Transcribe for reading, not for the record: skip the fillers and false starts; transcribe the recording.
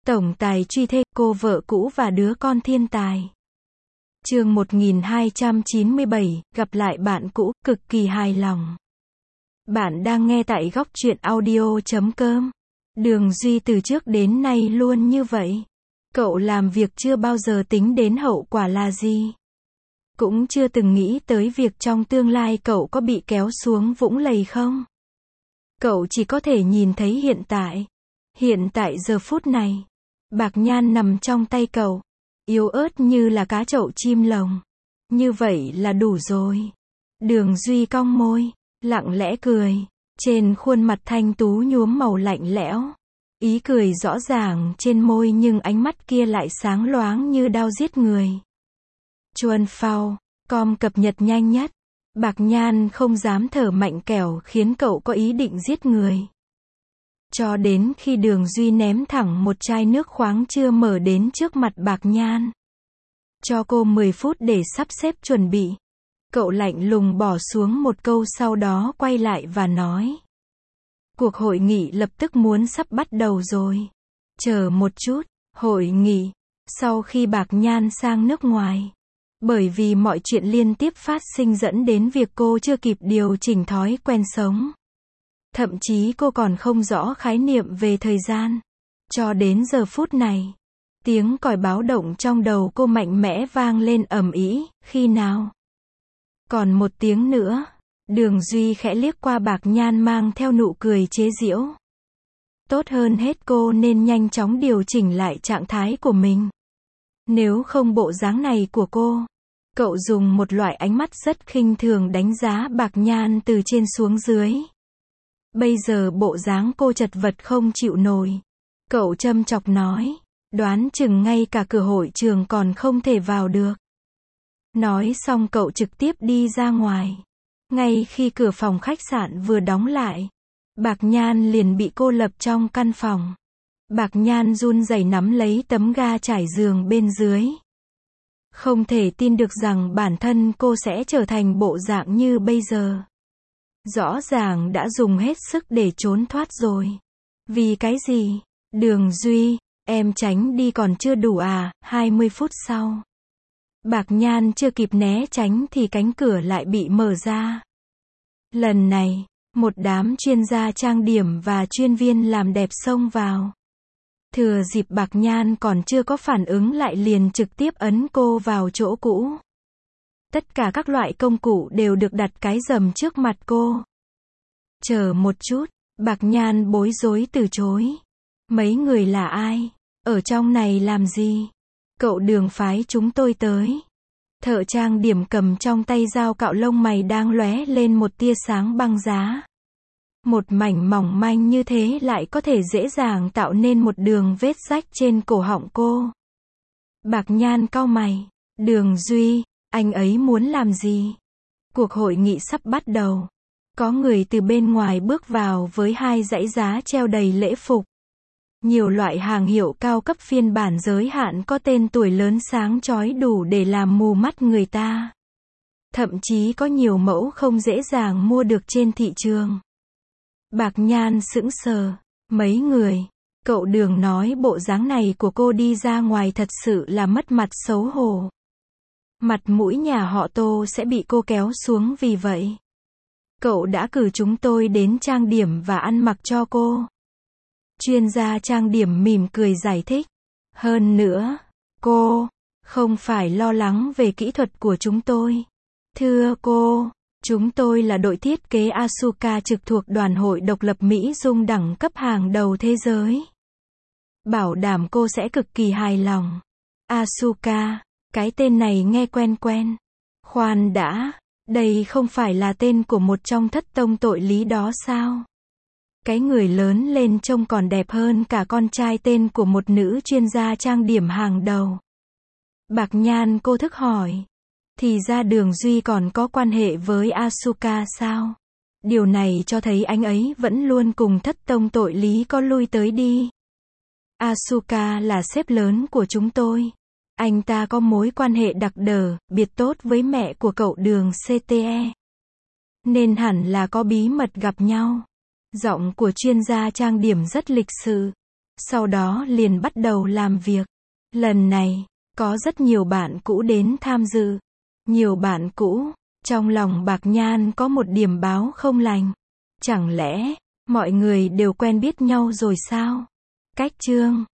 Tổng tài truy thê, cô vợ cũ và đứa con thiên tài. Chương 1297, gặp lại bạn cũ, cực kỳ hài lòng. Bạn đang nghe tại góc truyện audio.com. Đường Duy từ trước đến nay luôn như vậy. Cậu làm việc chưa bao giờ tính đến hậu quả là gì. Cũng chưa từng nghĩ tới việc trong tương lai cậu có bị kéo xuống vũng lầy không. Cậu chỉ có thể nhìn thấy hiện tại. Hiện tại giờ phút này. Bạc Nhan nằm trong tay cậu. Yếu ớt như là cá chậu chim lồng. Như vậy là đủ rồi. Đường Duy cong môi, lặng lẽ cười. Trên khuôn mặt thanh tú nhuốm màu lạnh lẽo. Ý cười rõ ràng trên môi nhưng ánh mắt kia lại sáng loáng như đao giết người. Chuan phao, com cập nhật nhanh nhất. Bạc Nhan không dám thở mạnh kẻo khiến cậu có ý định giết người. Cho đến khi Đường Duy ném thẳng một chai nước khoáng chưa mở đến trước mặt Bạc Nhan. Cho cô 10 phút để sắp xếp chuẩn bị. Cậu lạnh lùng bỏ xuống một câu sau đó quay lại và nói. Cuộc hội nghị lập tức muốn sắp bắt đầu rồi. Chờ một chút, hội nghị. Sau khi Bạc Nhan sang nước ngoài. Bởi vì mọi chuyện liên tiếp phát sinh dẫn đến việc cô chưa kịp điều chỉnh thói quen sống. Thậm chí cô còn không rõ khái niệm về thời gian. Cho đến giờ phút này, tiếng còi báo động trong đầu cô mạnh mẽ vang lên ầm ĩ, khi nào? Còn một tiếng nữa. Đường Duy khẽ liếc qua Bạc Nhan mang theo nụ cười chế giễu. Tốt hơn hết cô nên nhanh chóng điều chỉnh lại trạng thái của mình. Nếu không bộ dáng này của cô. Cậu dùng một loại ánh mắt rất khinh thường đánh giá Bạc Nhan từ trên xuống dưới. Bây giờ bộ dáng cô chật vật không chịu nổi. Cậu châm chọc nói. Đoán chừng ngay cả cửa hội trường còn không thể vào được. Nói xong cậu trực tiếp đi ra ngoài. Ngay khi cửa phòng khách sạn vừa đóng lại. Bạc Nhan liền bị cô lập trong căn phòng. Bạc Nhan run rẩy nắm lấy tấm ga trải giường bên dưới. Không thể tin được rằng bản thân cô sẽ trở thành bộ dạng như bây giờ. Rõ ràng đã dùng hết sức để trốn thoát rồi. Vì cái gì? Đường Duy, em tránh đi còn chưa đủ à? 20 phút sau. Bạc Nhan chưa kịp né tránh thì cánh cửa lại bị mở ra. Lần này, một đám chuyên gia trang điểm và chuyên viên làm đẹp xông vào. Thừa dịp Bạc Nhan còn chưa có phản ứng lại liền trực tiếp ấn cô vào chỗ cũ. Tất cả các loại công cụ đều được đặt cái rầm trước mặt cô. Chờ một chút, Bạc Nhan bối rối từ chối. Mấy người là ai? Ở trong này làm gì? Cậu Đường phái chúng tôi tới. Thợ trang điểm cầm trong tay dao cạo lông mày đang lóe lên một tia sáng băng giá. Một mảnh mỏng manh như thế lại có thể dễ dàng tạo nên một đường vết rách trên cổ họng cô. Bạc Nhan cau mày. Đường Duy, anh ấy muốn làm gì? Cuộc hội nghị sắp bắt đầu. Có người từ bên ngoài bước vào với hai dãy giá treo đầy lễ phục. Nhiều loại hàng hiệu cao cấp phiên bản giới hạn có tên tuổi lớn sáng chói đủ để làm mù mắt người ta. Thậm chí có nhiều mẫu không dễ dàng mua được trên thị trường. Bạc Nhan sững sờ. Mấy người. Cậu Đường nói bộ dáng này của cô đi ra ngoài thật sự là mất mặt xấu hổ. Mặt mũi nhà họ Tô sẽ bị cô kéo xuống vì vậy. Cậu đã cử chúng tôi đến trang điểm và ăn mặc cho cô. Chuyên gia trang điểm mỉm cười giải thích. Hơn nữa, cô không phải lo lắng về kỹ thuật của chúng tôi. Thưa cô, chúng tôi là đội thiết kế Asuka trực thuộc đoàn hội độc lập Mỹ Dung đẳng cấp hàng đầu thế giới. Bảo đảm cô sẽ cực kỳ hài lòng. Asuka, cái tên này nghe quen quen. Khoan đã, đây không phải là tên của một trong thất tông tội lý đó sao? Cái người lớn lên trông còn đẹp hơn cả con trai tên của một nữ chuyên gia trang điểm hàng đầu. Bạc Nhan cô thức hỏi. Thì ra Đường Duy còn có quan hệ với Asuka sao? Điều này cho thấy anh ấy vẫn luôn cùng thất tông tội lý có lui tới đi. Asuka là sếp lớn của chúng tôi. Anh ta có mối quan hệ đặc đờ, biệt tốt với mẹ của cậu Đường CTE. Nên hẳn là có bí mật gặp nhau. Giọng của chuyên gia trang điểm rất lịch sự. Sau đó liền bắt đầu làm việc. Lần này, có rất nhiều bạn cũ đến tham dự. Nhiều bạn cũ, trong lòng Bạc Nhan có một điểm báo không lành. Chẳng lẽ, mọi người đều quen biết nhau rồi sao? Cách chương